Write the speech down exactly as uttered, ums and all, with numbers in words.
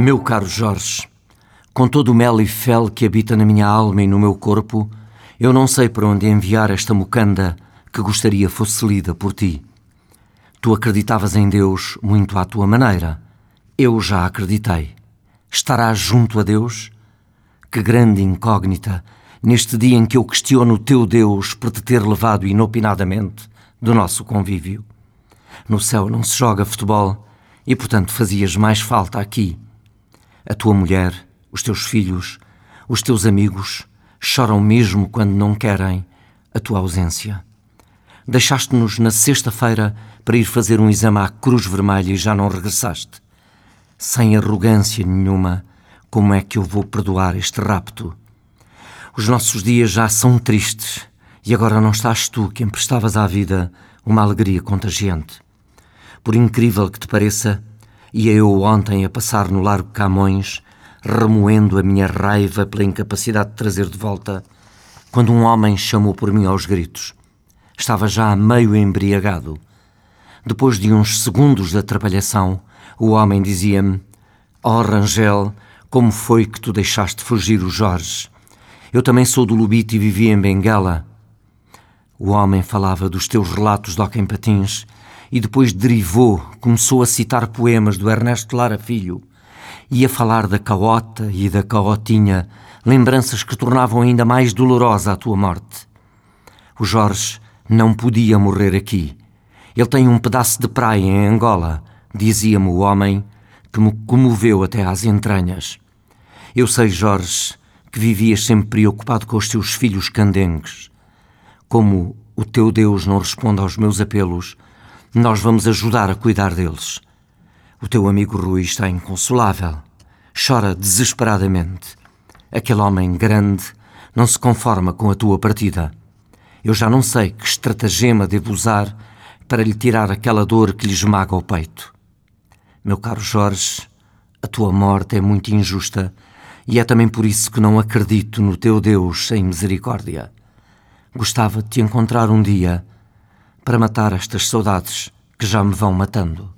Meu caro Jorge, com todo o mel e fel que habita na minha alma e no meu corpo, eu não sei para onde enviar esta mocanda que gostaria fosse lida por ti. Tu acreditavas em Deus muito à tua maneira. Eu já acreditei. Estarás junto a Deus? Que grande incógnita, neste dia em que eu questiono o teu Deus por te ter levado inopinadamente do nosso convívio. No céu não se joga futebol e, portanto, fazias mais falta aqui. A tua mulher, os teus filhos, os teus amigos choram mesmo quando não querem a tua ausência. Deixaste-nos na sexta-feira para ir fazer um exame à Cruz Vermelha e já não regressaste. Sem arrogância nenhuma, como é que eu vou perdoar este rapto? Os nossos dias já são tristes e agora não estás tu que emprestavas à vida uma alegria contagiante. Por incrível que te pareça, ia eu ontem a passar no Largo Camões, remoendo a minha raiva pela incapacidade de trazer de volta, quando um homem chamou por mim aos gritos. Estava já meio embriagado. Depois de uns segundos de atrapalhação, o homem dizia-me: "Oh, Rangel, como foi que tu deixaste fugir o Jorge? Eu também sou do Lubito e vivi em Benguela." O homem falava dos teus relatos de hóquei em patins e depois derivou, começou a citar poemas do Ernesto Lara Filho e a falar da caota e da caotinha, lembranças que tornavam ainda mais dolorosa a tua morte. O Jorge não podia morrer aqui. Ele tem um pedaço de praia em Angola, dizia-me o homem, que me comoveu até às entranhas. Eu sei, Jorge, que vivias sempre preocupado com os teus filhos candengues. Como o teu Deus não responde aos meus apelos, nós vamos ajudar a cuidar deles. O teu amigo Rui está inconsolável. Chora desesperadamente. Aquele homem grande não se conforma com a tua partida. Eu já não sei que estratagema devo usar para lhe tirar aquela dor que lhe esmaga o peito. Meu caro Jorge, a tua morte é muito injusta e é também por isso que não acredito no teu Deus sem misericórdia. Gostava de te encontrar um dia para matar estas saudades que já me vão matando.